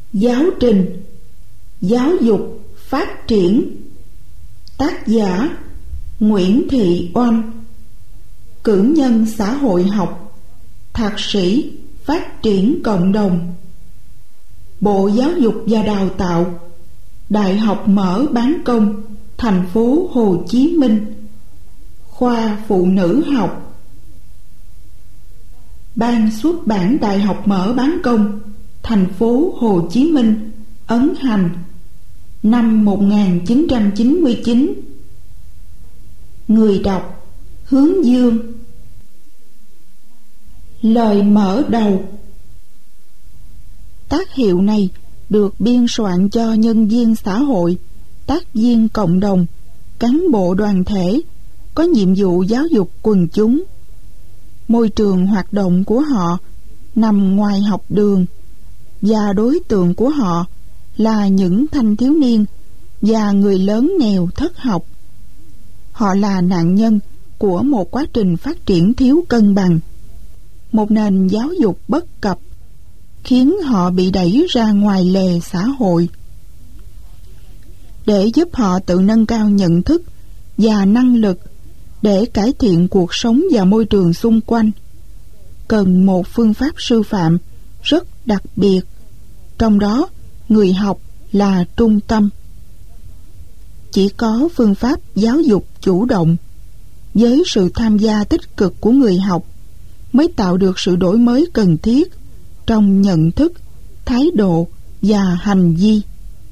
Giáo trình giáo dục phát triển. Tác giả Nguyễn Thị Oanh, cử nhân xã hội học, thạc sĩ phát triển cộng đồng, Bộ Giáo dục và Đào tạo, Đại học Mở Bán Công, thành phố Hồ Chí Minh, khoa Phụ nữ học. Ban xuất bản Đại học Mở Bán Công, thành phố Hồ Chí Minh ấn hành năm 1999. Người đọc Hướng Dương. Lời mở đầu. Tác hiệu này được biên soạn cho nhân viên xã hội, tác viên cộng đồng, cán bộ đoàn thể có nhiệm vụ giáo dục quần chúng. Môi trường hoạt động của họ nằm ngoài học đường, và đối tượng của họ là những thanh thiếu niên và người lớn nghèo thất học. Họ là nạn nhân của một quá trình phát triển thiếu cân bằng, một nền giáo dục bất cập, khiến họ bị đẩy ra ngoài lề xã hội. Để giúp họ tự nâng cao nhận thức và năng lực để cải thiện cuộc sống và môi trường xung quanh, cần một phương pháp sư phạm rất đặc biệt, trong đó người học là trung tâm. Chỉ có phương pháp giáo dục chủ động với sự tham gia tích cực của người học mới tạo được sự đổi mới cần thiết trong nhận thức, thái độ và hành vi.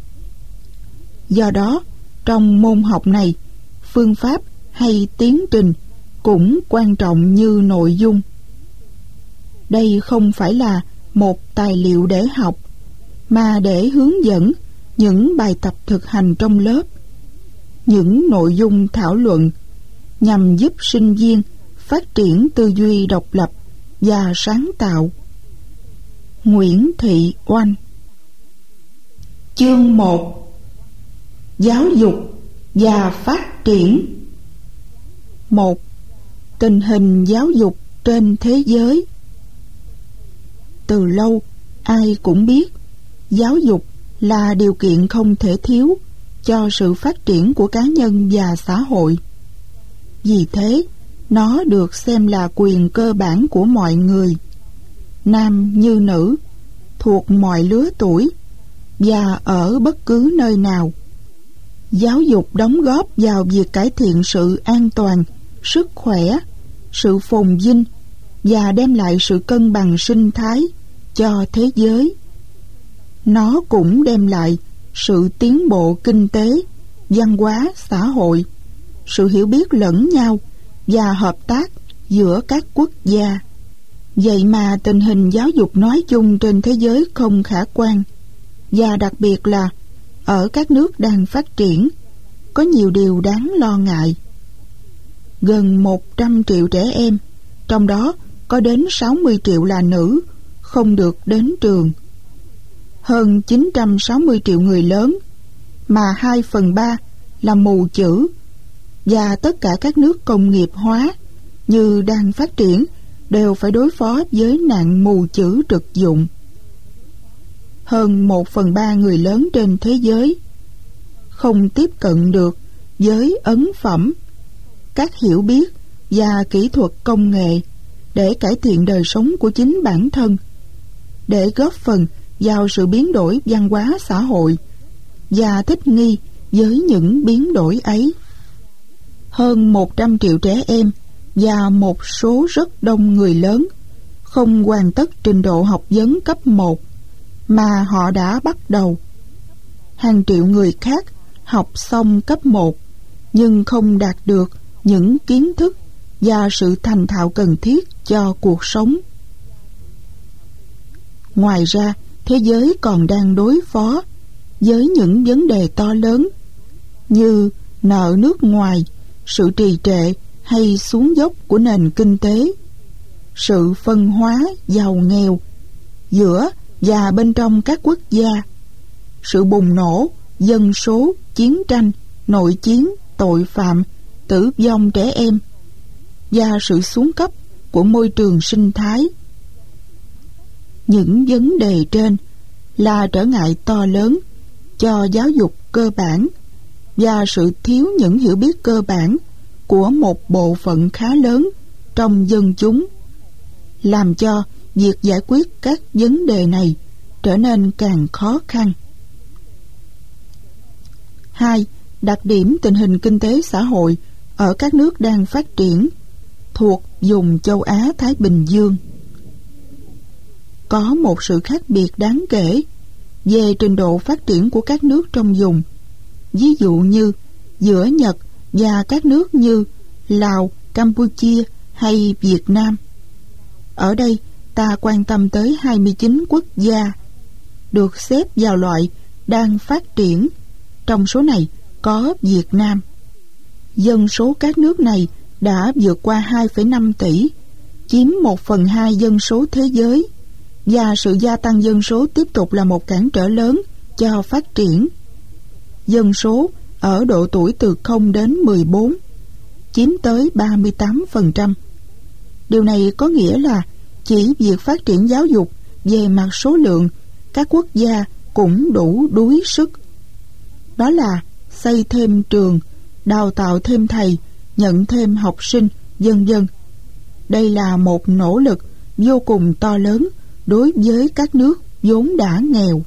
Do đó, trong môn học này, phương pháp hay tiến trình cũng quan trọng như nội dung. Đây không phải là một tài liệu để học, mà để hướng dẫn những bài tập thực hành trong lớp, những nội dung thảo luận nhằm giúp sinh viên phát triển tư duy độc lập và sáng tạo. Nguyễn Thị Oanh. Chương 1. Giáo dục và phát triển. 1. Tình hình giáo dục trên thế giới. Từ lâu, ai cũng biết giáo dục là điều kiện không thể thiếu cho sự phát triển của cá nhân và xã hội. Vì thế, nó được xem là quyền cơ bản của mọi người, nam như nữ, thuộc mọi lứa tuổi và ở bất cứ nơi nào. Giáo dục đóng góp vào việc cải thiện sự an toàn, sức khỏe, sự phồn vinh và đem lại sự cân bằng sinh thái cho thế giới. Nó cũng đem lại sự tiến bộ kinh tế, văn hóa, xã hội, sự hiểu biết lẫn nhau và hợp tác giữa các quốc gia. Vậy mà tình hình giáo dục nói chung trên thế giới không khả quan, và đặc biệt là ở các nước đang phát triển, có nhiều điều đáng lo ngại. Gần 100 triệu trẻ em, trong đó có đến 60 triệu là nữ, không được đến trường. Hơn 960 triệu người lớn, mà 2/3 là mù chữ, và tất cả các nước công nghiệp hóa như đang phát triển đều phải đối phó với nạn mù chữ thực dụng. Hơn 1/3 người lớn trên thế giới không tiếp cận được với ấn phẩm, các hiểu biết và kỹ thuật công nghệ để cải thiện đời sống của chính bản thân, để góp phần vào sự biến đổi văn hóa xã hội và thích nghi với những biến đổi ấy. Hơn 100 triệu trẻ em và một số rất đông người lớn không hoàn tất trình độ học vấn cấp 1 mà họ đã bắt đầu. Hàng triệu người khác học xong cấp 1 nhưng không đạt được những kiến thức và sự thành thạo cần thiết cho cuộc sống. Ngoài ra, thế giới còn đang đối phó với những vấn đề to lớn như nợ nước ngoài, sự trì trệ hay xuống dốc của nền kinh tế, sự phân hóa giàu nghèo giữa và bên trong các quốc gia, sự bùng nổ dân số, chiến tranh, nội chiến, tội phạm, tử vong trẻ em và sự xuống cấp của môi trường sinh thái. Những vấn đề trên là trở ngại to lớn cho giáo dục cơ bản và sự thiếu những hiểu biết cơ bản của một bộ phận khá lớn trong dân chúng, làm cho việc giải quyết các vấn đề này trở nên càng khó khăn. 2. Đặc điểm tình hình kinh tế xã hội ở các nước đang phát triển thuộc vùng châu Á-Thái Bình Dương. Có một sự khác biệt đáng kể về trình độ phát triển của các nước trong vùng, ví dụ như giữa Nhật và các nước như Lào, Campuchia hay Việt Nam. Ở đây ta quan tâm tới 29 quốc gia được xếp vào loại đang phát triển. Trong số này có Việt Nam. Dân số các nước này đã vượt qua 2,5 tỷ, chiếm 1/2 dân số thế giới, và sự gia tăng dân số tiếp tục là một cản trở lớn cho phát triển. Dân số ở độ tuổi từ 0 đến 14 chiếm tới 38%. Điều này có nghĩa là chỉ việc phát triển giáo dục về mặt số lượng, các quốc gia cũng đủ đuối sức. Đó là xây thêm trường, đào tạo thêm thầy, nhận thêm học sinh, vân vân. Đây là một nỗ lực vô cùng to lớn đối với các nước vốn đã nghèo.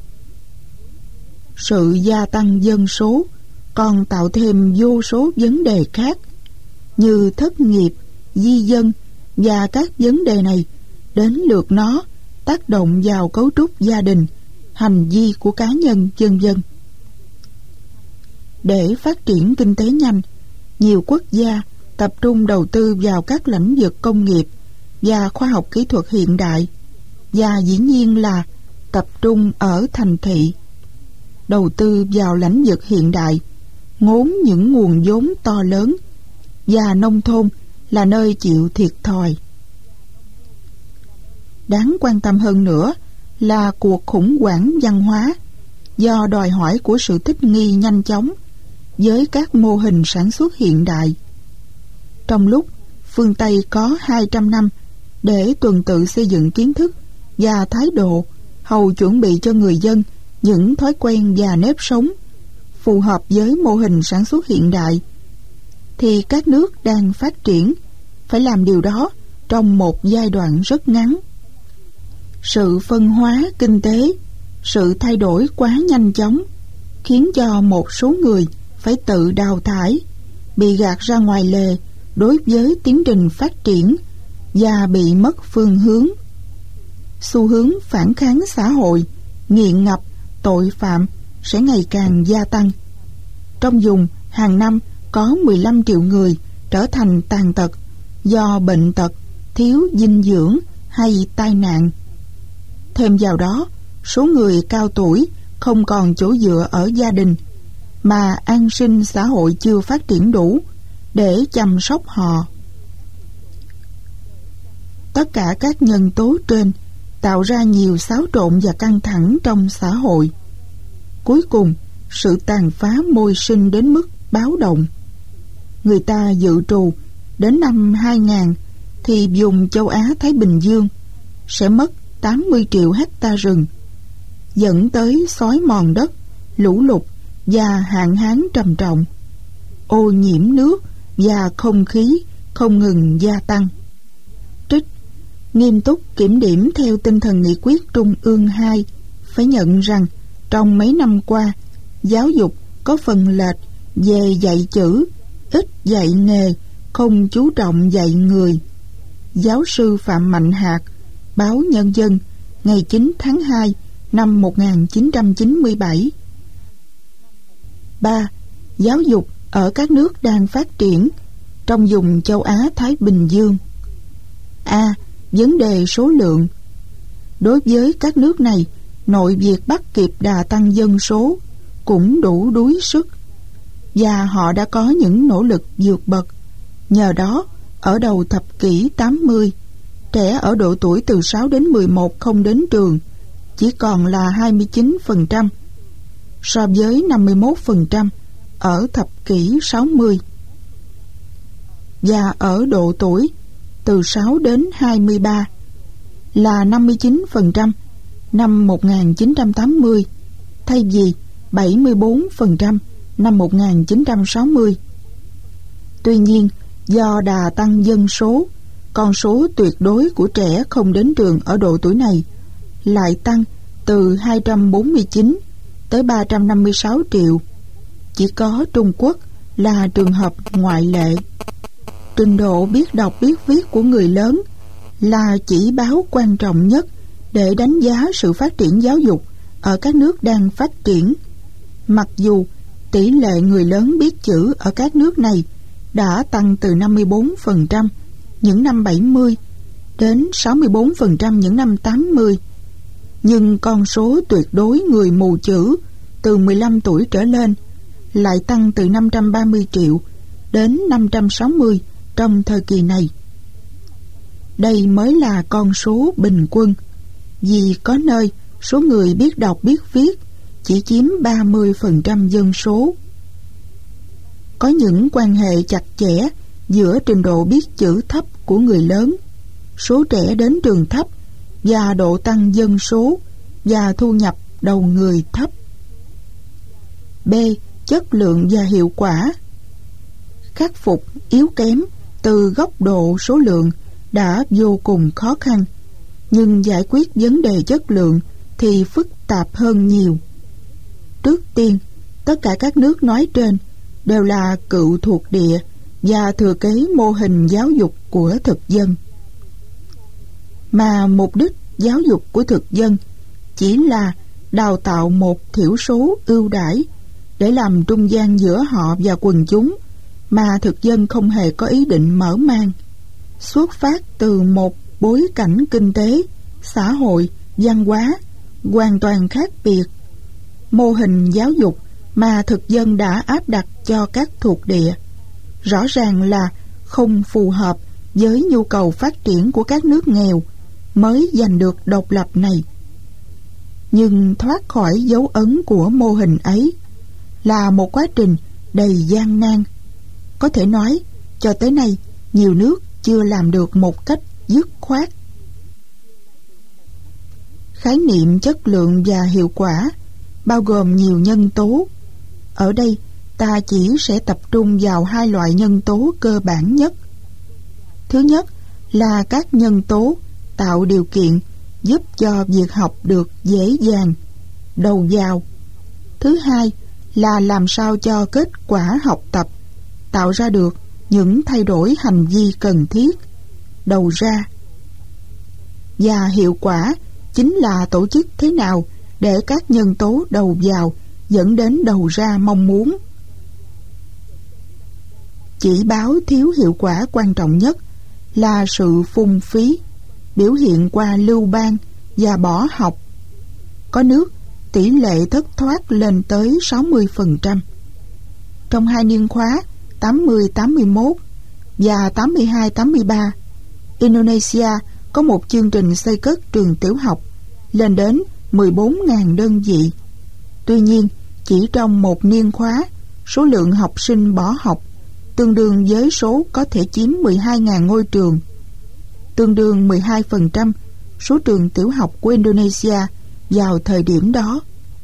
Sự gia tăng dân số còn tạo thêm vô số vấn đề khác như thất nghiệp, di dân, và các vấn đề này đến lượt nó tác động vào cấu trúc gia đình, hành vi của cá nhân, vân vân. Để phát triển kinh tế nhanh, nhiều quốc gia tập trung đầu tư vào các lĩnh vực công nghiệp và khoa học kỹ thuật hiện đại, và dĩ nhiên là tập trung ở thành thị. Đầu tư vào lĩnh vực hiện đại ngốn những nguồn vốn to lớn, và nông thôn là nơi chịu thiệt thòi. Đáng quan tâm hơn nữa là cuộc khủng hoảng văn hóa do đòi hỏi của sự thích nghi nhanh chóng với các mô hình sản xuất hiện đại. Trong lúc phương Tây có 200 năm để tuần tự xây dựng kiến thức và thái độ hầu chuẩn bị cho người dân những thói quen và nếp sống phù hợp với mô hình sản xuất hiện đại, thì các nước đang phát triển phải làm điều đó trong một giai đoạn rất ngắn. Sự phân hóa kinh tế, sự thay đổi quá nhanh chóng khiến cho một số người phải tự đào thải, bị gạt ra ngoài lề đối với tiến trình phát triển và bị mất phương hướng. Xu hướng phản kháng xã hội, nghiện ngập, tội phạm sẽ ngày càng gia tăng. Trong vùng, hàng năm có 15 triệu người trở thành tàn tật do bệnh tật, thiếu dinh dưỡng hay tai nạn. Thêm vào đó, số người cao tuổi không còn chỗ dựa ở gia đình, mà an sinh xã hội chưa phát triển đủ để chăm sóc họ. Tất cả các nhân tố trên tạo ra nhiều xáo trộn và căng thẳng trong xã hội. Cuối cùng, sự tàn phá môi sinh đến mức báo động. Người ta dự trù đến năm 2000 thì vùng châu Á-Thái Bình Dương sẽ mất 80 triệu hecta rừng, dẫn tới xói mòn đất, lũ lụt và hạn hán trầm trọng. Ô nhiễm nước và không khí không ngừng gia tăng. Trích: nghiêm túc kiểm điểm theo tinh thần nghị quyết Trung ương 2, phải nhận rằng trong mấy năm qua, giáo dục có phần lệch về dạy chữ, ít dạy nghề, không chú trọng dạy người. Giáo sư Phạm Mạnh Hạt, báo Nhân dân, ngày 9 tháng 2 năm 1997. 3. Giáo dục ở các nước đang phát triển trong vùng châu Á-Thái Bình Dương. A. Vấn đề số lượng. Đối với các nước này, nội việc bắt kịp đà tăng dân số cũng đủ đuối sức, và họ đã có những nỗ lực vượt bậc. Nhờ đó, ở đầu thập kỷ 80, trẻ ở độ tuổi từ 6 đến 11 không đến trường chỉ còn là 29%, so với 51% ở thập kỷ 60. Và ở độ tuổi từ 6 đến 23 là 59%, năm 1980 thay vì 74% năm 1960. Tuy nhiên, do đà tăng dân số, con số tuyệt đối của trẻ không đến trường ở độ tuổi này lại tăng từ 249 tới 356 triệu. Chỉ có Trung Quốc là trường hợp ngoại lệ. Trình độ biết đọc biết viết của người lớn là chỉ báo quan trọng nhất để đánh giá sự phát triển giáo dục ở các nước đang phát triển. Mặc dù tỷ lệ người lớn biết chữ ở các nước này đã tăng từ 54% những năm 70 đến 64% những năm 80, nhưng con số tuyệt đối người mù chữ từ 15 tuổi trở lên lại tăng từ 530 triệu đến 560 trong thời kỳ này. Đây mới là con số bình quân, vì có nơi số người biết đọc biết viết chỉ chiếm 30% dân số. Có những quan hệ chặt chẽ giữa trình độ biết chữ thấp của người lớn, số trẻ đến trường thấp và độ tăng dân số và thu nhập đầu người thấp. B. Chất lượng và hiệu quả. Khắc phục yếu kém từ góc độ số lượng đã vô cùng khó khăn, nhưng giải quyết vấn đề chất lượng thì phức tạp hơn nhiều. Trước tiên, tất cả các nước nói trên đều là cựu thuộc địa và thừa kế mô hình giáo dục của thực dân. Mà mục đích giáo dục của thực dân chỉ là đào tạo một thiểu số ưu đãi để làm trung gian giữa họ và quần chúng, mà thực dân không hề có ý định mở mang. Xuất phát từ một bối cảnh kinh tế, xã hội, văn hóa hoàn toàn khác biệt, mô hình giáo dục mà thực dân đã áp đặt cho các thuộc địa rõ ràng là không phù hợp với nhu cầu phát triển của các nước nghèo mới giành được độc lập này. Nhưng thoát khỏi dấu ấn của mô hình ấy là một quá trình đầy gian nan. Có thể nói, cho tới nay, nhiều nước chưa làm được một cách dứt khoát. Khái niệm chất lượng và hiệu quả bao gồm nhiều nhân tố. Ở đây, ta chỉ sẽ tập trung vào hai loại nhân tố cơ bản nhất. Thứ nhất là các nhân tố tạo điều kiện giúp cho việc học được dễ dàng, đầu vào. Thứ hai là làm sao cho kết quả học tập tạo ra được những thay đổi hành vi cần thiết, đầu ra. Và hiệu quả chính là tổ chức thế nào để các nhân tố đầu vào dẫn đến đầu ra mong muốn. Chỉ báo thiếu hiệu quả quan trọng nhất là sự phung phí, biểu hiện qua lưu ban và bỏ học. Có nước tỷ lệ thất thoát lên tới 60%. Trong hai niên khóa 80-81 và 82-83, Indonesia có một chương trình xây cất trường tiểu học lên đến 14.000 đơn vị. Tuy nhiên, chỉ trong một niên khóa, số lượng học sinh bỏ học tương đương với số có thể chiếm 12.000 ngôi trường, tương đương 12% số trường tiểu học của Indonesia vào thời điểm đó.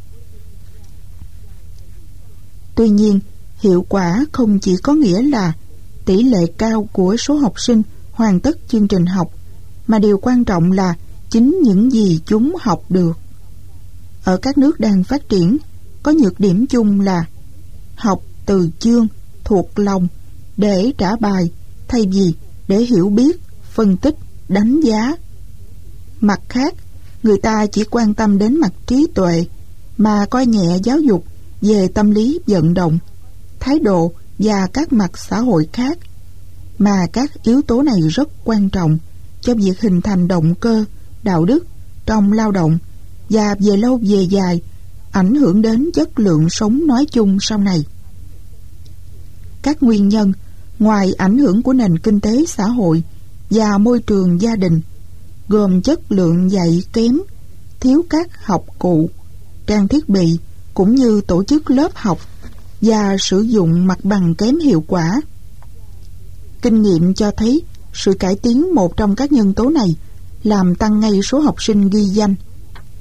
Tuy nhiên, hiệu quả không chỉ có nghĩa là tỷ lệ cao của số học sinh hoàn tất chương trình học, mà điều quan trọng là chính những gì chúng học được. Ở các nước đang phát triển, có nhược điểm chung là học từ chương, thuộc lòng để trả bài thay vì để hiểu biết, phân tích, đánh giá. Mặt khác, người ta chỉ quan tâm đến mặt trí tuệ mà coi nhẹ giáo dục về tâm lý vận động, thái độ và các mặt xã hội khác, mà các yếu tố này rất quan trọng cho việc hình thành động cơ, đạo đức trong lao động và về lâu về dài ảnh hưởng đến chất lượng sống nói chung sau này. Các nguyên nhân ngoài ảnh hưởng của nền kinh tế xã hội và môi trường gia đình gồm chất lượng dạy kém, thiếu các học cụ, trang thiết bị cũng như tổ chức lớp học và sử dụng mặt bằng kém hiệu quả. Kinh nghiệm cho thấy sự cải tiến một trong các nhân tố này làm tăng ngay số học sinh ghi danh.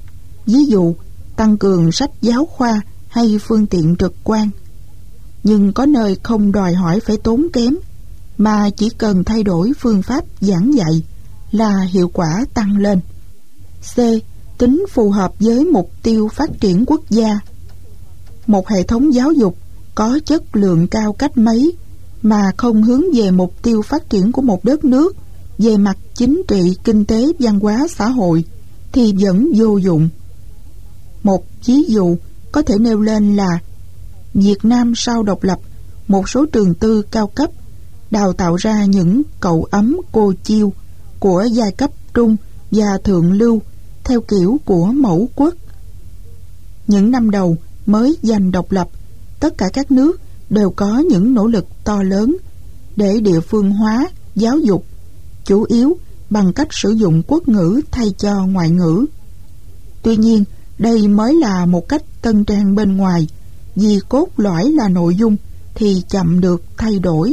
ví dụ tăng cường sách giáo khoa hay phương tiện trực quan. Nhưng có nơi không đòi hỏi phải tốn kém, mà chỉ cần thay đổi phương pháp giảng dạy là hiệu quả tăng lên. C. Tính phù hợp với mục tiêu phát triển quốc gia. Một hệ thống giáo dục có chất lượng cao cách mấy mà không hướng về mục tiêu phát triển của một đất nước về mặt chính trị, kinh tế, văn hóa, xã hội thì vẫn vô dụng. Một ví dụ có thể nêu lên là Việt Nam sau độc lập, một số trường tư cao cấp đào tạo ra những cậu ấm cô chiêu của giai cấp trung và thượng lưu theo kiểu của mẫu quốc. Những năm đầu mới giành độc lập, tất cả các nước đều có những nỗ lực to lớn để địa phương hóa giáo dục, chủ yếu bằng cách sử dụng quốc ngữ thay cho ngoại ngữ. Tuy nhiên, đây mới là một cách tân trang bên ngoài, vì cốt lõi là nội dung thì chậm được thay đổi.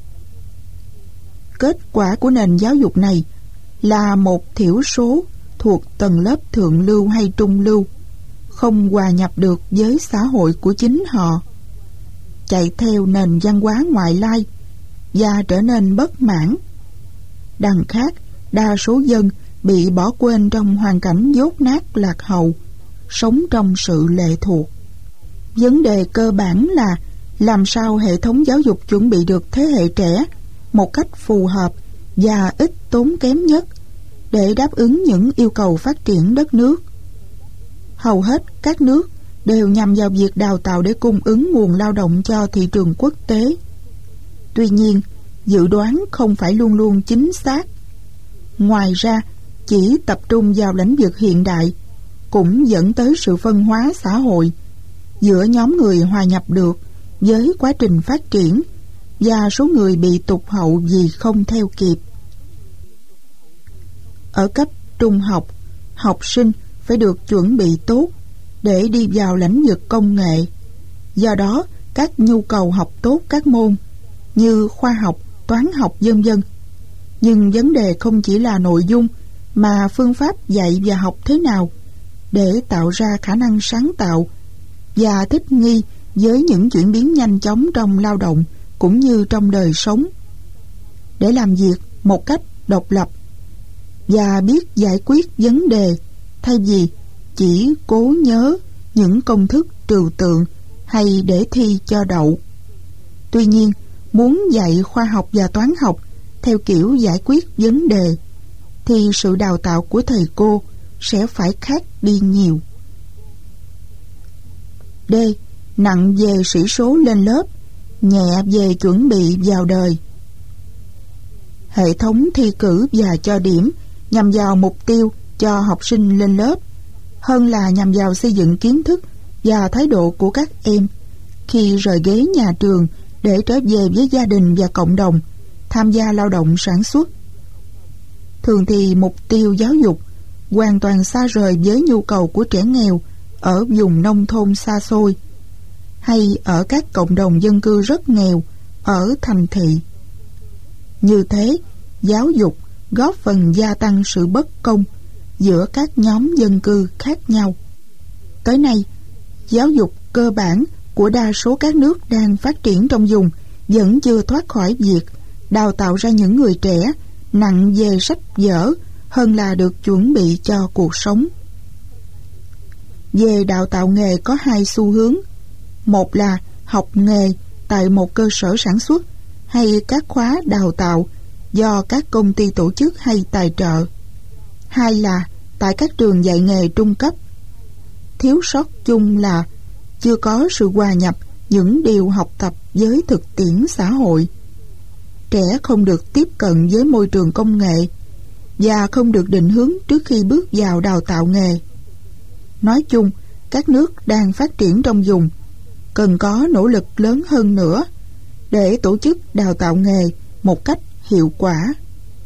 Kết quả của nền giáo dục này là một thiểu số thuộc tầng lớp thượng lưu hay trung lưu không hòa nhập được với xã hội của chính họ, chạy theo nền văn hóa ngoại lai và trở nên bất mãn. Đằng khác, đa số dân bị bỏ quên trong hoàn cảnh dốt nát lạc hậu, sống trong sự lệ thuộc. Vấn đề cơ bản là làm sao hệ thống giáo dục chuẩn bị được thế hệ trẻ một cách phù hợp và ít tốn kém nhất để đáp ứng những yêu cầu phát triển đất nước. Hầu hết các nước đều nhằm vào việc đào tạo để cung ứng nguồn lao động cho thị trường quốc tế. Tuy nhiên, dự đoán không phải luôn luôn chính xác. Ngoài ra, chỉ tập trung vào lĩnh vực hiện đại cũng dẫn tới sự phân hóa xã hội giữa nhóm người hòa nhập được với quá trình phát triển và số người bị tụt hậu vì không theo kịp. Ở cấp trung học, học sinh phải được chuẩn bị tốt để đi vào lĩnh vực công nghệ. Do đó, các nhu cầu học tốt các môn như khoa học, toán học vân vân. Nhưng vấn đề không chỉ là nội dung mà phương pháp dạy và học thế nào để tạo ra khả năng sáng tạo và thích nghi với những chuyển biến nhanh chóng trong lao động cũng như trong đời sống, để làm việc một cách độc lập và biết giải quyết vấn đề thay vì chỉ cố nhớ những công thức trừu tượng hay để thi cho đậu. Tuy nhiên, muốn dạy khoa học và toán học theo kiểu giải quyết vấn đề thì sự đào tạo của thầy cô sẽ phải khác đi nhiều. D. Nặng về sĩ số lên lớp, nhẹ về chuẩn bị vào đời. Hệ thống thi cử và cho điểm nhằm vào mục tiêu cho học sinh lên lớp hơn là nhằm vào xây dựng kiến thức và thái độ của các em khi rời ghế nhà trường để trở về với gia đình và cộng đồng, tham gia lao động sản xuất. Thường thì mục tiêu giáo dục hoàn toàn xa rời với nhu cầu của trẻ nghèo ở vùng nông thôn xa xôi hay ở các cộng đồng dân cư rất nghèo ở thành thị. Như thế, giáo dục góp phần gia tăng sự bất công giữa các nhóm dân cư khác nhau. Tới nay, giáo dục cơ bản của đa số các nước đang phát triển trong vùng vẫn chưa thoát khỏi việc đào tạo ra những người trẻ nặng về sách vở hơn là được chuẩn bị cho cuộc sống. Về đào tạo nghề có hai xu hướng. Một là học nghề tại một cơ sở sản xuất hay các khóa đào tạo do các công ty tổ chức hay tài trợ. Hai là tại các trường dạy nghề trung cấp. Thiếu sót chung là chưa có sự hòa nhập những điều học tập với thực tiễn xã hội. Trẻ không được tiếp cận với môi trường công nghệ và không được định hướng trước khi bước vào đào tạo nghề. Nói chung, các nước đang phát triển trong vùng cần có nỗ lực lớn hơn nữa để tổ chức đào tạo nghề một cách hiệu quả.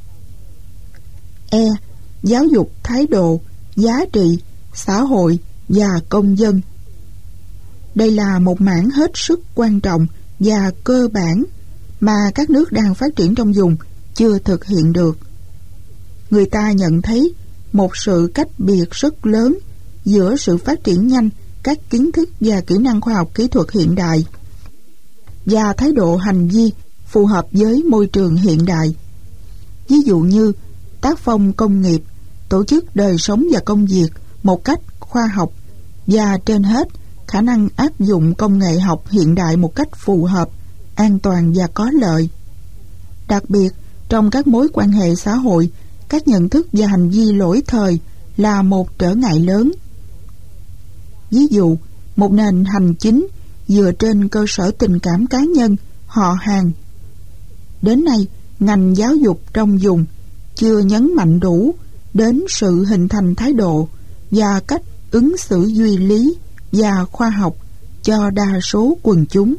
E. Giáo dục thái độ, giá trị, xã hội và công dân. Đây là một mảng hết sức quan trọng và cơ bản mà các nước đang phát triển trong vùng chưa thực hiện được. Người ta nhận thấy một sự cách biệt rất lớn giữa sự phát triển nhanh các kiến thức và kỹ năng khoa học kỹ thuật hiện đại và thái độ hành vi phù hợp với môi trường hiện đại. Ví dụ như tác phong công nghiệp, tổ chức đời sống và công việc một cách khoa học, và trên hết khả năng áp dụng công nghệ học hiện đại một cách phù hợp, an toàn và có lợi. Đặc biệt, trong các mối quan hệ xã hội, các nhận thức và hành vi lỗi thời là một trở ngại lớn. Ví dụ, một nền hành chính dựa trên cơ sở tình cảm cá nhân, họ hàng. Đến nay, ngành giáo dục trong vùng chưa nhấn mạnh đủ đến sự hình thành thái độ và cách ứng xử duy lý và khoa học cho đa số quần chúng.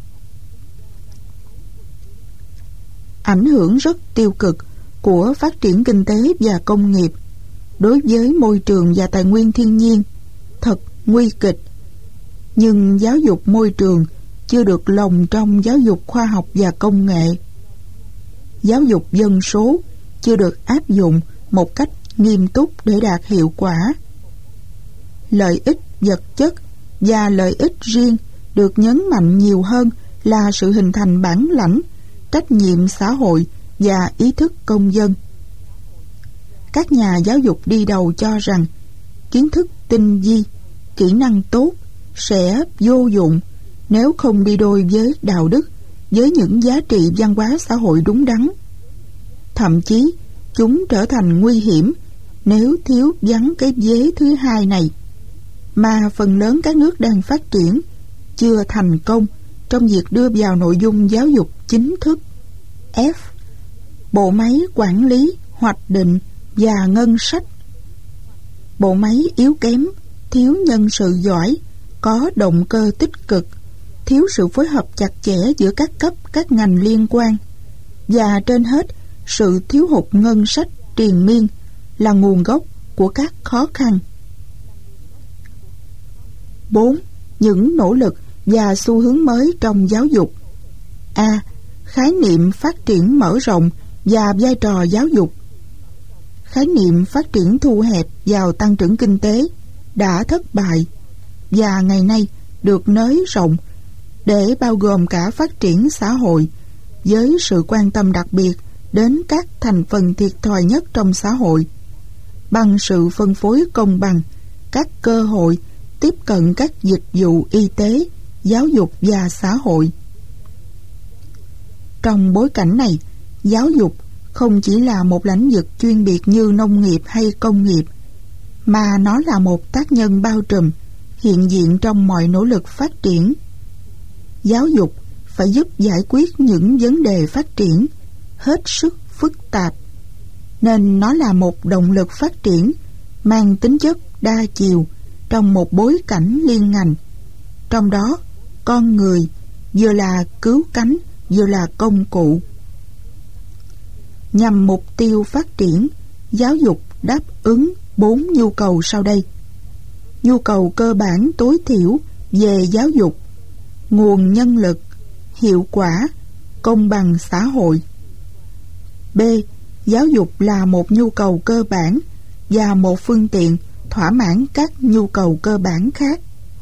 Ảnh hưởng rất tiêu cực của phát triển kinh tế và công nghiệp đối với môi trường và tài nguyên thiên nhiên thật nguy kịch. Nhưng giáo dục môi trường chưa được lồng trong giáo dục khoa học và công nghệ. Giáo dục dân số chưa được áp dụng một cách nghiêm túc để đạt hiệu quả. Lợi ích vật chất và lợi ích riêng được nhấn mạnh nhiều hơn là sự hình thành bản lãnh, trách nhiệm xã hội và ý thức công dân. Các nhà giáo dục đi đầu cho rằng kiến thức tinh vi, kỹ năng tốt sẽ vô dụng nếu không đi đôi với đạo đức, với những giá trị văn hóa xã hội đúng đắn. Thậm chí, chúng trở thành nguy hiểm nếu thiếu vắng cái vế thứ hai này, mà phần lớn các nước đang phát triển chưa thành công trong việc đưa vào nội dung giáo dục chính thức. F. Bộ máy quản lý, hoạch định và ngân sách. Bộ máy yếu kém, thiếu nhân sự giỏi, có động cơ tích cực, thiếu sự phối hợp chặt chẽ giữa các cấp, các ngành liên quan, và trên hết, sự thiếu hụt ngân sách triền miên là nguồn gốc của các khó khăn. 4. Những nỗ lực và xu hướng mới trong giáo dục. A. Khái niệm phát triển mở rộng và vai trò giáo dục. Khái niệm phát triển thu hẹp vào tăng trưởng kinh tế đã thất bại và ngày nay được nới rộng để bao gồm cả phát triển xã hội, với sự quan tâm đặc biệt đến các thành phần thiệt thòi nhất trong xã hội, bằng sự phân phối công bằng, các cơ hội tiếp cận các dịch vụ y tế, giáo dục và xã hội. Trong bối cảnh này, giáo dục không chỉ là một lĩnh vực chuyên biệt như nông nghiệp hay công nghiệp, mà nó là một tác nhân bao trùm, hiện diện trong mọi nỗ lực phát triển. Giáo dục phải giúp giải quyết những vấn đề phát triển hết sức phức tạp, nên nó là một động lực phát triển mang tính chất đa chiều trong một bối cảnh liên ngành. Trong đó, con người vừa là cứu cánh, vừa là công cụ. Nhằm mục tiêu phát triển, giáo dục đáp ứng 4 nhu cầu sau đây. Nhu cầu cơ bản tối thiểu về giáo dục: nguồn nhân lực, hiệu quả, công bằng xã hội. B. Giáo dục là một nhu cầu cơ bản và một phương tiện thỏa mãn các nhu cầu cơ bản khác.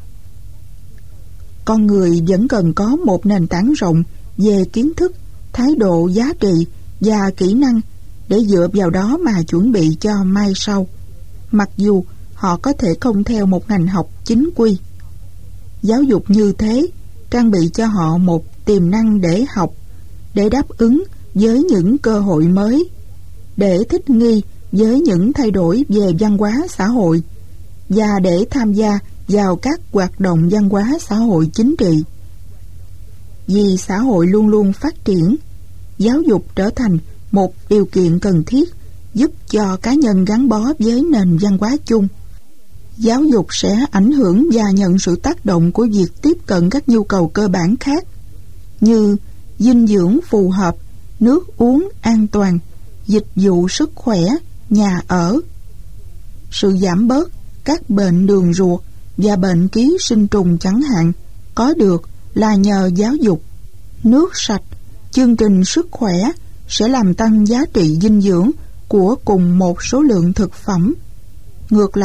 Con người vẫn cần có một nền tảng rộng về kiến thức, thái độ, giá trị và kỹ năng để dựa vào đó mà chuẩn bị cho mai sau, mặc dù họ có thể không theo một ngành học chính quy. Giáo dục như thế trang bị cho họ một tiềm năng để học, để đáp ứng với những cơ hội mới, để thích nghi với những thay đổi về văn hóa xã hội và để tham gia vào các hoạt động văn hóa xã hội chính trị. Vì xã hội luôn luôn phát triển, giáo dục trở thành một điều kiện cần thiết giúp cho cá nhân gắn bó với nền văn hóa chung. Giáo dục sẽ ảnh hưởng và nhận sự tác động của việc tiếp cận các nhu cầu cơ bản khác như dinh dưỡng phù hợp, nước uống an toàn, dịch vụ sức khỏe, nhà ở. Sự giảm bớt các bệnh đường ruột và bệnh ký sinh trùng chẳng hạn có được là nhờ giáo dục. Nước sạch, chương trình sức khỏe sẽ làm tăng giá trị dinh dưỡng của cùng một số lượng thực phẩm. Ngược lại,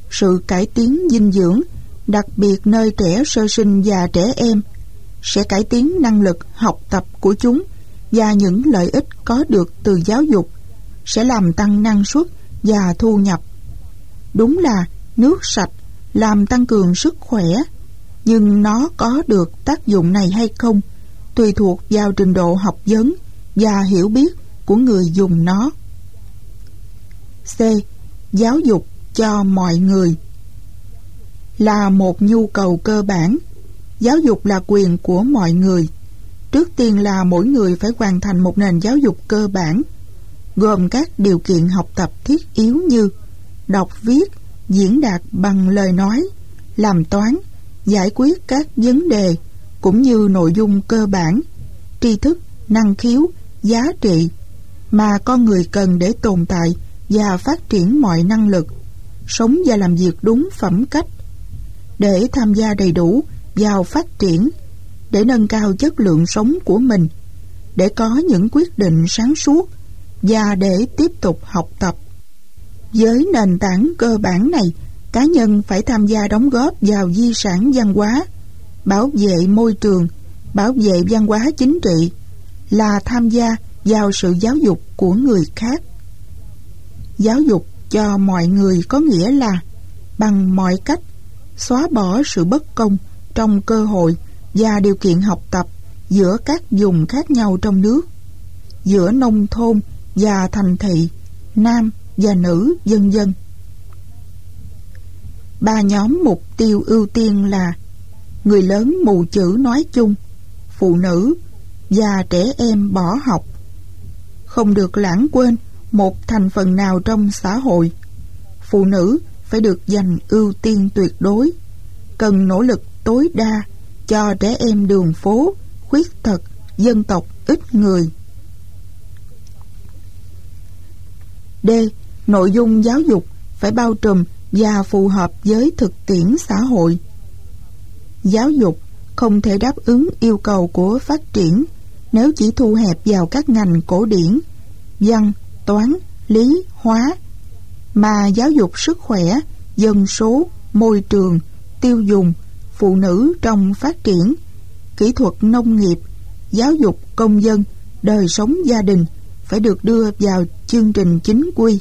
sự cải tiến dinh dưỡng, đặc biệt nơi trẻ sơ sinh và trẻ em, sẽ cải tiến năng lực học tập của chúng, và những lợi ích có được từ giáo dục sẽ làm tăng năng suất và thu nhập. Đúng là nước sạch làm tăng cường sức khỏe, nhưng nó có được tác dụng này hay không tùy thuộc vào trình độ học vấn và hiểu biết của người dùng nó. C. Giáo dục cho mọi người là một nhu cầu cơ bản. Giáo dục là quyền của mọi người. Trước tiên là mỗi người phải hoàn thành một nền giáo dục cơ bản, gồm các điều kiện học tập thiết yếu như đọc viết, diễn đạt bằng lời nói, làm toán, giải quyết các vấn đề, cũng như nội dung cơ bản, tri thức, năng khiếu, giá trị mà con người cần để tồn tại và phát triển mọi năng lực, sống và làm việc đúng phẩm cách, để tham gia đầy đủ vào phát triển, để nâng cao chất lượng sống của mình, để có những quyết định sáng suốt và để tiếp tục học tập. Với nền tảng cơ bản này, cá nhân phải tham gia đóng góp vào di sản văn hóa, bảo vệ môi trường, bảo vệ văn hóa chính trị, là tham gia vào sự giáo dục của người khác. Giáo dục cho mọi người có nghĩa là bằng mọi cách xóa bỏ sự bất công trong cơ hội và điều kiện học tập giữa các vùng khác nhau trong nước, giữa nông thôn và thành thị, nam và nữ, vân vân. 3 nhóm mục tiêu ưu tiên là người lớn mù chữ nói chung, phụ nữ và trẻ em bỏ học. Không được lãng quên một thành phần nào trong xã hội. Phụ nữ phải được dành ưu tiên tuyệt đối, cần nỗ lực tối đa cho trẻ em đường phố, khuyết tật, dân tộc ít người. D. Nội dung giáo dục phải bao trùm và phù hợp với thực tiễn xã hội. Giáo dục không thể đáp ứng yêu cầu của phát triển nếu chỉ thu hẹp vào các ngành cổ điển, văn, toán, lý, hóa, mà giáo dục sức khỏe, dân số, môi trường, tiêu dùng, phụ nữ trong phát triển, kỹ thuật nông nghiệp, giáo dục công dân, đời sống gia đình phải được đưa vào chương trình chính quy.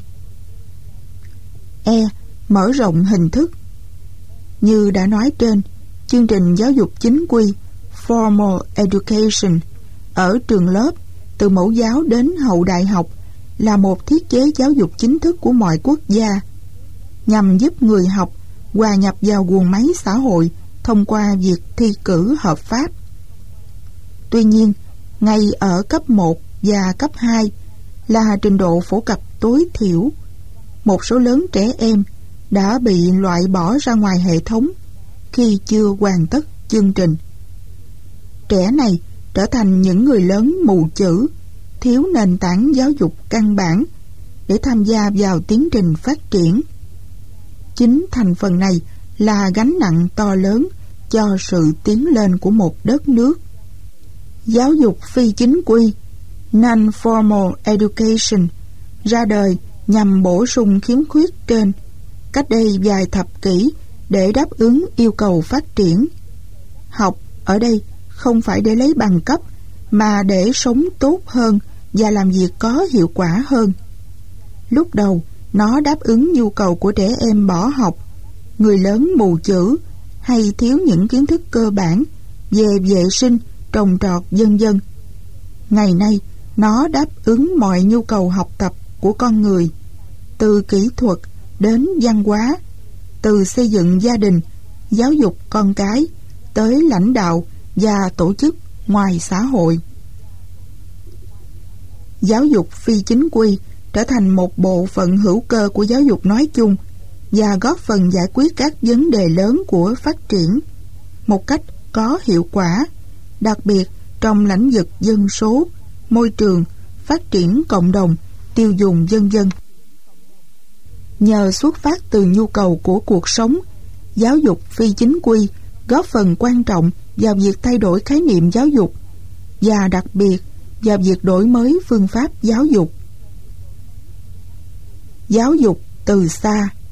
E. Mở rộng hình thức. Như đã nói trên, chương trình giáo dục chính quy Formal Education ở trường lớp, từ mẫu giáo đến hậu đại học, là một thiết chế giáo dục chính thức của mọi quốc gia, nhằm giúp người học hòa nhập vào guồng máy xã hội thông qua việc thi cử hợp pháp. Tuy nhiên, ngay ở cấp 1 và cấp 2 là trình độ phổ cập tối thiểu, một số lớn trẻ em đã bị loại bỏ ra ngoài hệ thống khi chưa hoàn tất chương trình. Trẻ này trở thành những người lớn mù chữ, thiếu nền tảng giáo dục căn bản để tham gia vào tiến trình phát triển. Chính thành phần này là gánh nặng to lớn cho sự tiến lên của một đất nước. Giáo dục phi chính quy Non-Formal Education ra đời nhằm bổ sung khiếm khuyết trên cách đây vài thập kỷ để đáp ứng yêu cầu phát triển. Học ở đây không phải để lấy bằng cấp, mà để sống tốt hơn và làm việc có hiệu quả hơn. Lúc đầu, nó đáp ứng nhu cầu của trẻ em bỏ học, người lớn mù chữ hay thiếu những kiến thức cơ bản về vệ sinh, trồng trọt, vân vân. Ngày nay, nó đáp ứng mọi nhu cầu học tập của con người, từ kỹ thuật đến văn hóa, từ xây dựng gia đình, giáo dục con cái, tới lãnh đạo và tổ chức ngoài xã hội. Giáo dục phi chính quy trở thành một bộ phận hữu cơ của giáo dục nói chung và góp phần giải quyết các vấn đề lớn của phát triển một cách có hiệu quả, đặc biệt trong lĩnh vực dân số, môi trường, phát triển cộng đồng, tiêu dùng, vân vân. Nhờ xuất phát từ nhu cầu của cuộc sống, giáo dục phi chính quy góp phần quan trọng vào việc thay đổi khái niệm giáo dục và đặc biệt vào việc đổi mới phương pháp giáo dục. Giáo dục từ xa.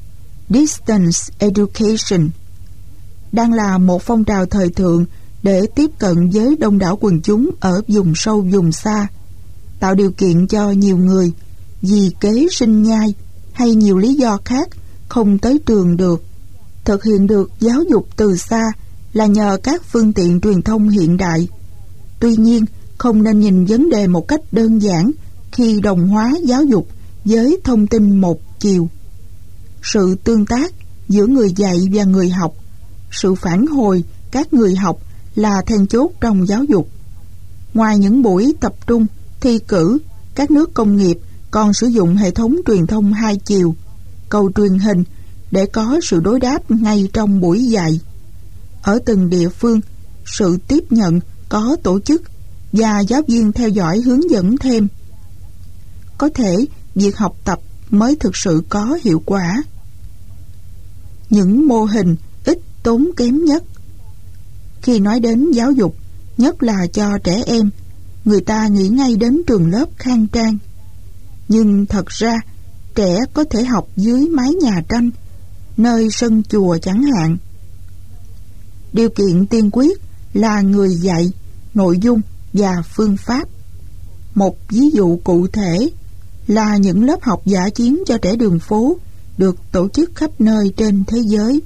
Distance Education, đang là một phong trào thời thượng để tiếp cận với đông đảo quần chúng ở vùng sâu vùng xa, tạo điều kiện cho nhiều người vì kế sinh nhai hay nhiều lý do khác không tới trường được, thực hiện được giáo dục từ xa là nhờ các phương tiện truyền thông hiện đại. Tuy nhiên, không nên nhìn vấn đề một cách đơn giản khi đồng hóa giáo dục với thông tin một chiều. Sự tương tác giữa người dạy và người học, sự phản hồi các người học là then chốt trong giáo dục. Ngoài những buổi tập trung, thi cử, các nước công nghiệp còn sử dụng hệ thống truyền thông hai chiều, cầu truyền hình để có sự đối đáp ngay trong buổi dạy. Ở từng địa phương, sự tiếp nhận có tổ chức và giáo viên theo dõi hướng dẫn thêm. Có thể việc học tập mới thực sự có hiệu quả. Những mô hình ít tốn kém nhất. Khi nói đến giáo dục, nhất là cho trẻ em, người ta nghĩ ngay đến trường lớp khang trang. Nhưng thật ra, trẻ có thể học dưới mái nhà tranh, nơi sân chùa chẳng hạn. Điều kiện tiên quyết là người dạy, nội dung và phương pháp. Một ví dụ cụ thể là những lớp học dã chiến cho trẻ đường phố được tổ chức khắp nơi trên thế giới.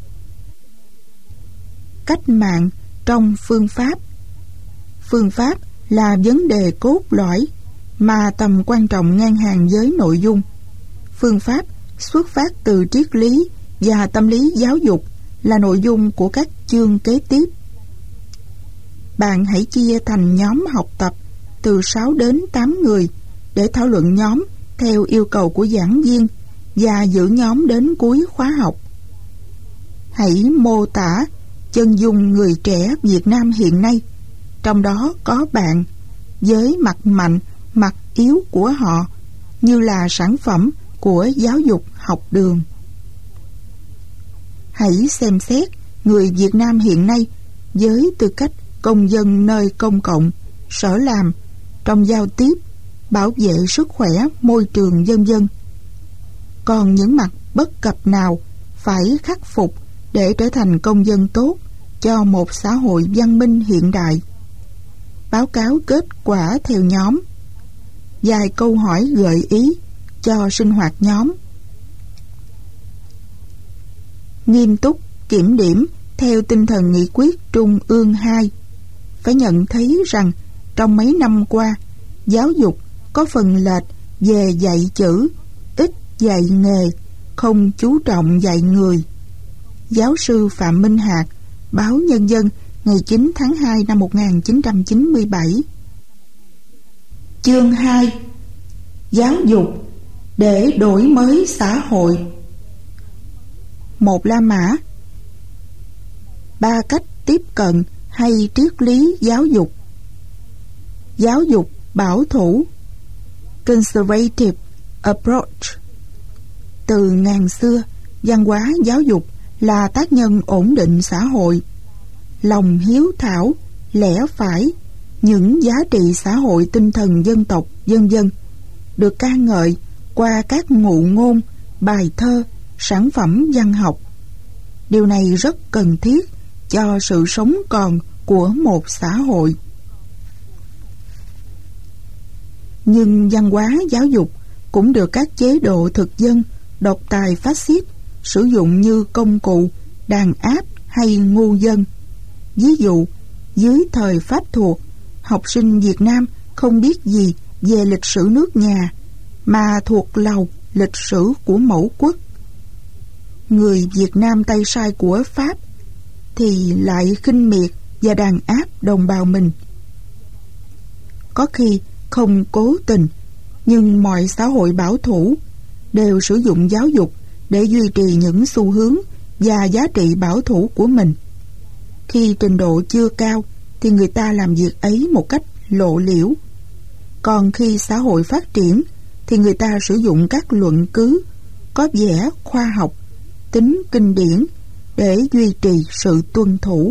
Cách mạng trong phương pháp. Phương pháp là vấn đề cốt lõi mà tầm quan trọng ngang hàng với nội dung. Phương pháp xuất phát từ triết lý và tâm lý giáo dục là nội dung của các chương kế tiếp. Bạn hãy chia thành nhóm học tập từ 6 đến 8 người để thảo luận nhóm theo yêu cầu của giảng viên và giữ nhóm đến cuối khóa học. Hãy mô tả chân dung người trẻ Việt Nam hiện nay, trong đó có bạn, với mặt mạnh, mặt yếu của họ như là sản phẩm của giáo dục học đường. Hãy xem xét người Việt Nam hiện nay với tư cách công dân nơi công cộng, sở làm, trong giao tiếp, bảo vệ sức khỏe, môi trường vân vân. Còn những mặt bất cập nào phải khắc phục để trở thành công dân tốt cho một xã hội văn minh hiện đại. Báo cáo kết quả theo nhóm. Vài câu hỏi gợi ý cho sinh hoạt nhóm. Nghiêm túc kiểm điểm theo tinh thần nghị quyết Trung ương 2. Phải nhận thấy rằng trong mấy năm qua, giáo dục có phần lệch về dạy chữ, ít dạy nghề, không chú trọng dạy người. Giáo sư Phạm Minh Hạc, Báo Nhân dân, ngày 9 tháng 2 năm 1997. Chương 2. Giáo dục để đổi mới xã hội. Một La Mã. 3 cách tiếp cận hay triết lý giáo dục. Giáo dục bảo thủ, conservative approach. Từ ngàn xưa, văn hóa giáo dục là tác nhân ổn định xã hội. Lòng hiếu thảo, lẽ phải, những giá trị xã hội tinh thần dân tộc vân vân được ca ngợi qua các ngụ ngôn, bài thơ, sản phẩm văn học. Điều này rất cần thiết cho sự sống còn của một xã hội. Nhưng văn hóa giáo dục cũng được các chế độ thực dân, độc tài phát xít sử dụng như công cụ đàn áp hay ngu dân. Ví dụ, dưới thời Pháp thuộc, học sinh Việt Nam không biết gì về lịch sử nước nhà, mà thuộc lầu lịch sử của mẫu quốc. Người Việt Nam tay sai của Pháp thì lại khinh miệt và đàn áp đồng bào mình. Có khi không cố tình, nhưng mọi xã hội bảo thủ đều sử dụng giáo dục để duy trì những xu hướng và giá trị bảo thủ của mình. Khi trình độ chưa cao thì người ta làm việc ấy một cách lộ liễu. Còn khi xã hội phát triển thì người ta sử dụng các luận cứ có vẻ khoa học, tính kinh điển để duy trì sự tuân thủ.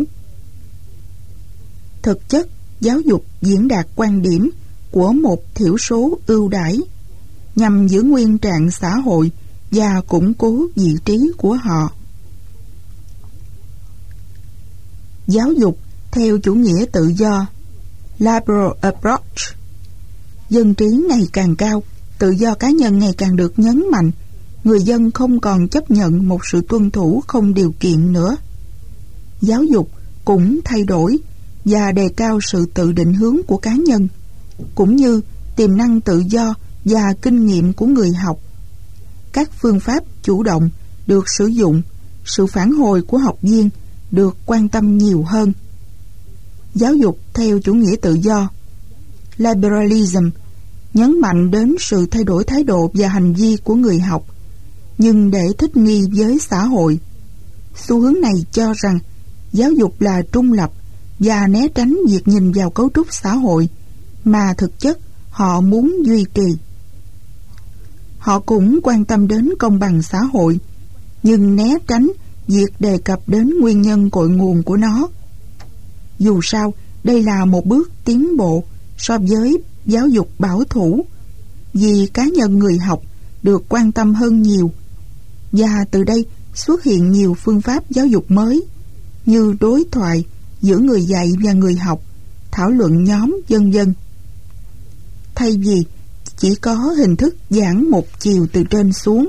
Thực chất, giáo dục diễn đạt quan điểm của một thiểu số ưu đãi nhằm giữ nguyên trạng xã hội và củng cố vị trí của họ. Giáo dục theo chủ nghĩa tự do, liberal approach. Dân trí ngày càng cao, tự do cá nhân ngày càng được nhấn mạnh. Người dân không còn chấp nhận một sự tuân thủ không điều kiện nữa. Giáo dục cũng thay đổi và đề cao sự tự định hướng của cá nhân, cũng như tiềm năng tự do và kinh nghiệm của người học. Các phương pháp chủ động được sử dụng, sự phản hồi của học viên được quan tâm nhiều hơn. Giáo dục theo chủ nghĩa tự do, liberalism, nhấn mạnh đến sự thay đổi thái độ và hành vi của người học, nhưng để thích nghi với xã hội. Xu hướng này cho rằng giáo dục là trung lập và né tránh việc nhìn vào cấu trúc xã hội mà thực chất họ muốn duy trì. Họ cũng quan tâm đến công bằng xã hội, nhưng né tránh việc đề cập đến nguyên nhân cội nguồn của nó. Dù sao, đây là một bước tiến bộ so với giáo dục bảo thủ, vì cá nhân người học được quan tâm hơn nhiều, và từ đây xuất hiện nhiều phương pháp giáo dục mới như đối thoại giữa người dạy và người học, thảo luận nhóm, vân vân. Thay vì chỉ có hình thức giảng một chiều từ trên xuống.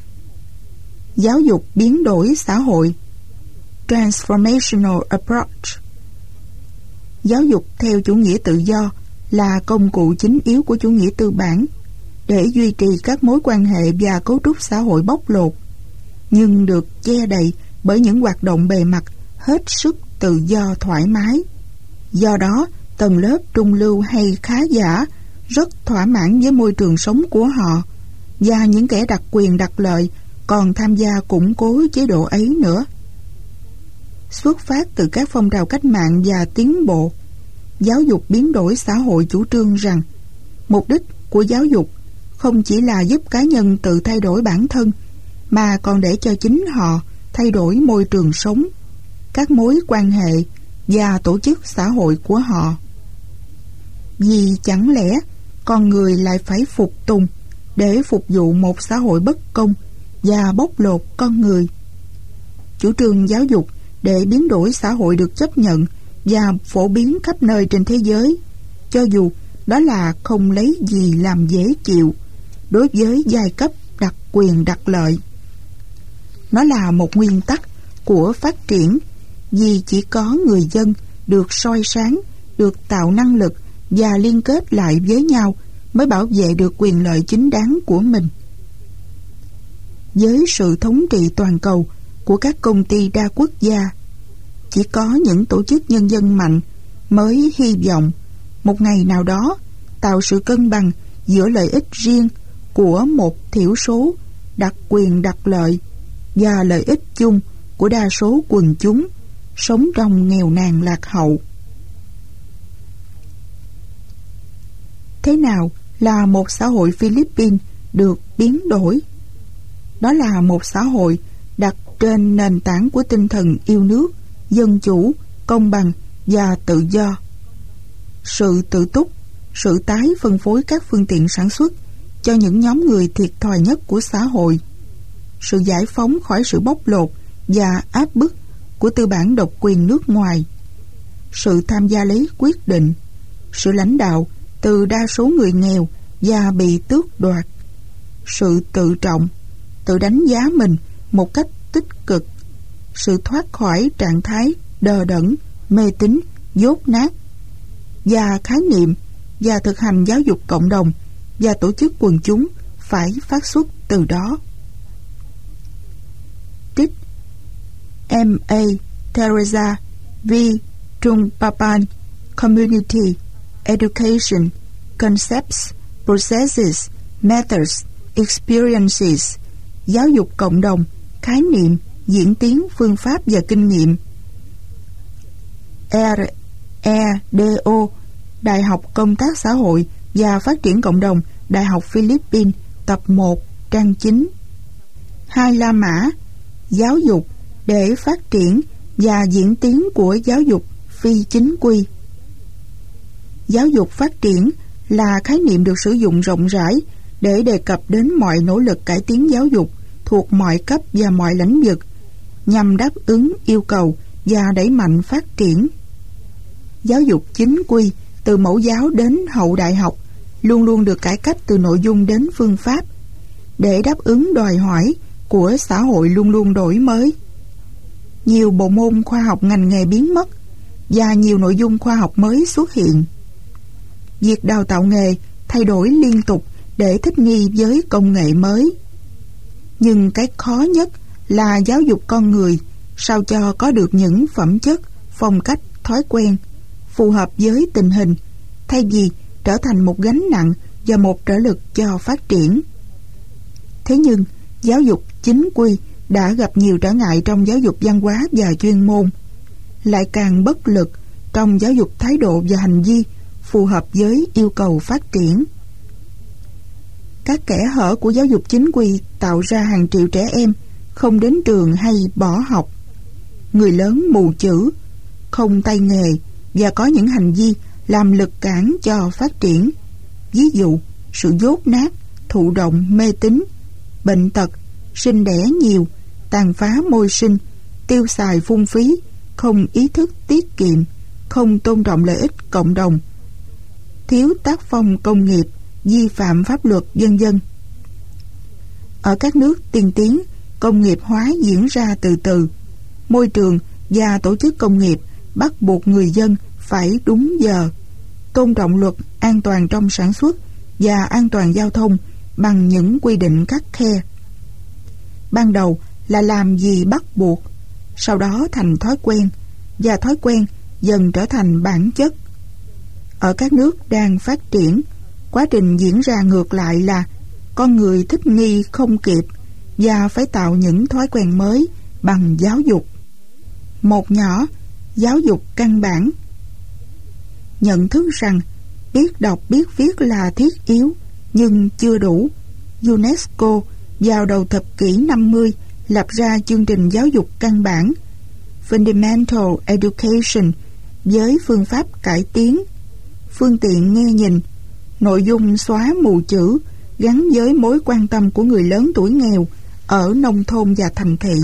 Giáo dục biến đổi xã hội, transformational approach. Giáo dục theo chủ nghĩa tự do là công cụ chính yếu của chủ nghĩa tư bản để duy trì các mối quan hệ và cấu trúc xã hội bóc lột, nhưng được che đậy bởi những hoạt động bề mặt hết sức tự do thoải mái. Do đó, tầng lớp trung lưu hay khá giả rất thỏa mãn với môi trường sống của họ, và những kẻ đặc quyền đặc lợi còn tham gia củng cố chế độ ấy nữa. Xuất phát từ các phong trào cách mạng và tiến bộ, giáo dục biến đổi xã hội chủ trương rằng mục đích của giáo dục không chỉ là giúp cá nhân tự thay đổi bản thân, mà còn để cho chính họ thay đổi môi trường sống, các mối quan hệ và tổ chức xã hội của họ. Vì chẳng lẽ con người lại phải phục tùng để phục vụ một xã hội bất công và bóc lột con người? Chủ trương giáo dục để biến đổi xã hội được chấp nhận và phổ biến khắp nơi trên thế giới, cho dù đó là không lấy gì làm dễ chịu đối với giai cấp đặc quyền đặc lợi. Nó là một nguyên tắc của phát triển, vì chỉ có người dân được soi sáng, được tạo năng lực và liên kết lại với nhau mới bảo vệ được quyền lợi chính đáng của mình. Với sự thống trị toàn cầu của các công ty đa quốc gia, chỉ có những tổ chức nhân dân mạnh mới hy vọng một ngày nào đó tạo sự cân bằng giữa lợi ích riêng của một thiểu số đặc quyền đặc lợi và lợi ích chung của đa số quần chúng sống trong nghèo nàn lạc hậu. Thế nào là một xã hội Philippines được biến đổi? Đó là một xã hội đặt trên nền tảng của tinh thần yêu nước, dân chủ, công bằng và tự do. Sự tự túc, sự tái phân phối các phương tiện sản xuất cho những nhóm người thiệt thòi nhất của xã hội, sự giải phóng khỏi sự bóc lột và áp bức của tư bản độc quyền nước ngoài, sự tham gia lấy quyết định, sự lãnh đạo từ đa số người nghèo và bị tước đoạt, sự tự trọng, tự đánh giá mình một cách tích cực, sự thoát khỏi trạng thái đờ đẫn, mê tín, dốt nát, và khái niệm và thực hành giáo dục cộng đồng và tổ chức quần chúng phải phát xuất từ đó. Trích M.A. Teresa V. Trungpapan, Community, Education, Concepts, Processes, Methods, Experiences, Giáo dục cộng đồng, khái niệm, diễn tiến, phương pháp và kinh nghiệm. REDO, Đại học Công tác Xã hội và Phát triển Cộng đồng, Đại học Philippines, tập 1, trang 9. 2 La Mã, giáo dục để phát triển và diễn tiến của giáo dục phi chính quy. Giáo dục phát triển là khái niệm được sử dụng rộng rãi để đề cập đến mọi nỗ lực cải tiến giáo dục thuộc mọi cấp và mọi lĩnh vực, nhằm đáp ứng yêu cầu và đẩy mạnh phát triển. Giáo dục chính quy từ mẫu giáo đến hậu đại học luôn luôn được cải cách từ nội dung đến phương pháp để đáp ứng đòi hỏi của xã hội luôn luôn đổi mới. Nhiều bộ môn khoa học ngành nghề biến mất và nhiều nội dung khoa học mới xuất hiện. Việc đào tạo nghề thay đổi liên tục để thích nghi với công nghệ mới. Nhưng cái khó nhất là giáo dục con người sao cho có được những phẩm chất, phong cách, thói quen phù hợp với tình hình, thay vì trở thành một gánh nặng và một trợ lực cho phát triển. Thế nhưng, giáo dục chính quy đã gặp nhiều trở ngại trong giáo dục văn hóa và chuyên môn, lại càng bất lực trong giáo dục thái độ và hành vi phù hợp với yêu cầu phát triển. Các kẽ hở của giáo dục chính quy tạo ra hàng triệu trẻ em không đến trường hay bỏ học, người lớn mù chữ, không tay nghề và có những hành vi làm lực cản cho phát triển, ví dụ sự dốt nát, thụ động, mê tín, bệnh tật, sinh đẻ nhiều, tàn phá môi sinh, tiêu xài phung phí, không ý thức tiết kiệm, không tôn trọng lợi ích cộng đồng, thiếu tác phong công nghiệp, vi phạm pháp luật, vân vân. Ở các nước tiên tiến, công nghiệp hóa diễn ra từ từ. Môi trường và tổ chức công nghiệp bắt buộc người dân phải đúng giờ, tôn trọng luật an toàn trong sản xuất và an toàn giao thông bằng những quy định khắt khe. Ban đầu là làm gì bắt buộc, sau đó thành thói quen, và thói quen dần trở thành bản chất. Ở các nước đang phát triển, quá trình diễn ra ngược lại là con người thích nghi không kịp và phải tạo những thói quen mới bằng giáo dục. Một nhỏ, giáo dục căn bản. Nhận thức rằng biết đọc biết viết là thiết yếu nhưng chưa đủ, UNESCO vào đầu thập kỷ 50 lập ra chương trình giáo dục căn bản Fundamental Education với phương pháp cải tiến, phương tiện nghe nhìn, nội dung xóa mù chữ gắn với mối quan tâm của người lớn tuổi nghèo ở nông thôn và thành thị,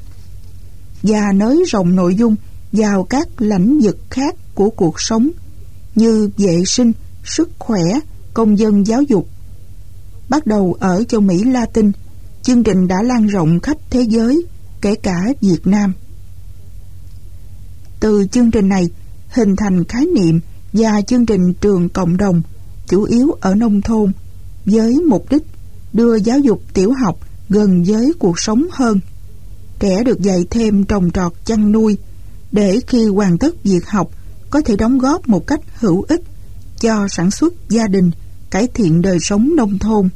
và nới rộng nội dung vào các lĩnh vực khác của cuộc sống như vệ sinh, sức khỏe, công dân giáo dục. Bắt đầu ở châu Mỹ Latin, chương trình đã lan rộng khắp thế giới, kể cả Việt Nam. Từ chương trình này hình thành khái niệm và chương trình trường cộng đồng, chủ yếu ở nông thôn, với mục đích đưa giáo dục tiểu học gần với cuộc sống hơn. Trẻ được dạy thêm trồng trọt, chăn nuôi, để khi hoàn tất việc học có thể đóng góp một cách hữu ích cho sản xuất gia đình, cải thiện đời sống nông thôn.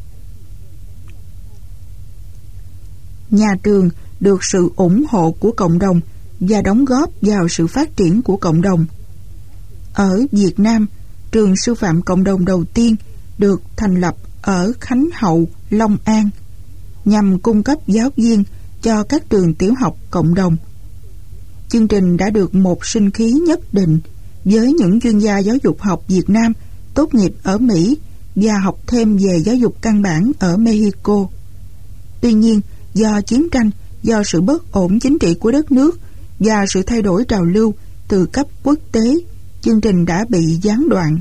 Nhà trường được sự ủng hộ của cộng đồng và đóng góp vào sự phát triển của cộng đồng. Ở Việt Nam, trường sư phạm cộng đồng đầu tiên được thành lập ở Khánh Hậu, Long An, nhằm cung cấp giáo viên cho các trường tiểu học cộng đồng. Chương trình đã được một sinh khí nhất định với những chuyên gia giáo dục học Việt Nam tốt nghiệp ở Mỹ và học thêm về giáo dục căn bản ở Mexico. Tuy nhiên, do chiến tranh, do sự bất ổn chính trị của đất nước và sự thay đổi trào lưu từ cấp quốc tế, chương trình đã bị gián đoạn.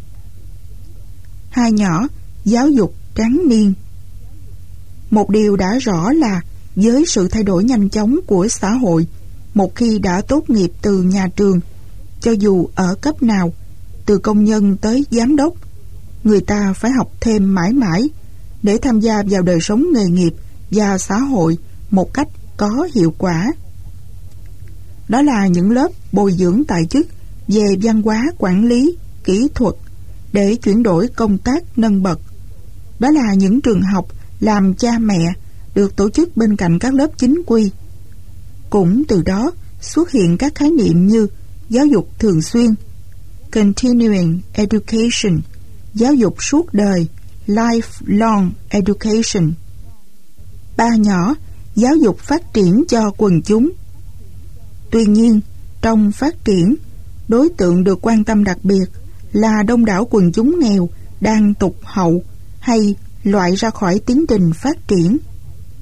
Hai nhỏ, giáo dục tráng niên. Một điều đã rõ là với sự thay đổi nhanh chóng của xã hội, một khi đã tốt nghiệp từ nhà trường, cho dù ở cấp nào, từ công nhân tới giám đốc, người ta phải học thêm mãi mãi để tham gia vào đời sống nghề nghiệp và xã hội một cách có hiệu quả. Đó là những lớp bồi dưỡng tại chức về văn hóa, quản lý, kỹ thuật để chuyển đổi công tác nâng bậc. Đó là những trường học làm cha mẹ được tổ chức bên cạnh các lớp chính quy. Cũng từ đó xuất hiện các khái niệm như giáo dục thường xuyên, Continuing Education, giáo dục suốt đời, Lifelong Education. Ba nhỏ, giáo dục phát triển cho quần chúng. Tuy nhiên, trong phát triển, đối tượng được quan tâm đặc biệt là đông đảo quần chúng nghèo đang tụt hậu hay loại ra khỏi tiến trình phát triển.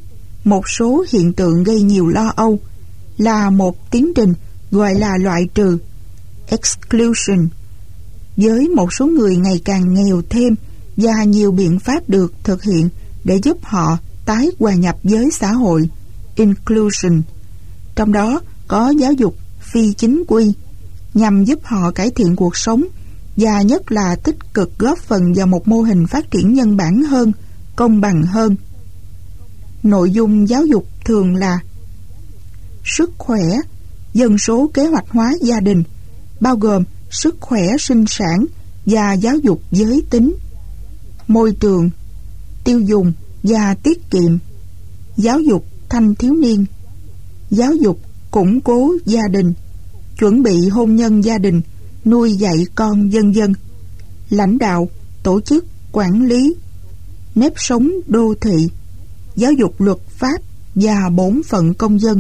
một số hiện tượng gây nhiều lo âu là một tiến trình gọi là loại trừ, exclusion. Với một số người ngày càng nghèo thêm và nhiều biện pháp được thực hiện để giúp họ tái hòa nhập với xã hội, inclusion. Trong đó có giáo dục phi chính quy nhằm giúp họ cải thiện cuộc sống và nhất là tích cực góp phần vào một mô hình phát triển nhân bản hơn, công bằng hơn. Nội dung giáo dục thường là sức khỏe, dân số kế hoạch hóa gia đình, bao gồm sức khỏe sinh sản và giáo dục giới tính, môi trường, tiêu dùng và tiết kiệm, giáo dục thanh thiếu niên, giáo dục củng cố gia đình, chuẩn bị hôn nhân gia đình, nuôi dạy con vân vân, lãnh đạo, tổ chức, quản lý, nếp sống đô thị, giáo dục luật pháp và bổn phận công dân.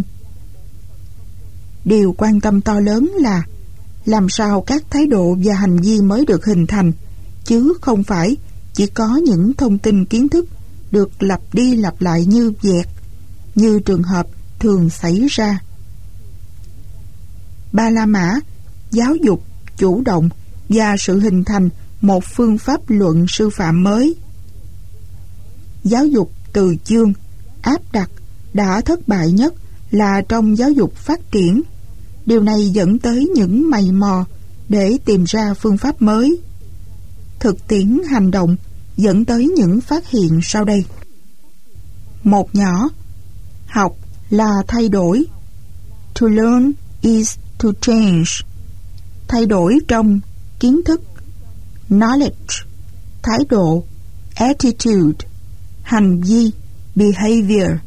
Điều quan tâm to lớn là làm sao các thái độ và hành vi mới được hình thành, chứ không phải chỉ có những thông tin kiến thức được lặp đi lặp lại như vẹt, như trường hợp thường xảy ra. Ba La Mã, giáo dục, chủ động và sự hình thành một phương pháp luận sư phạm mới. Giáo dục từ chương, áp đặt đã thất bại nhất là trong giáo dục phát triển. Điều này dẫn tới những mày mò để tìm ra phương pháp mới. Thực tiễn hành động dẫn tới những phát hiện sau đây. Một nhỏ, học là thay đổi. To learn is to change. Thay đổi trong kiến thức, knowledge, thái độ, attitude, hành vi, behavior.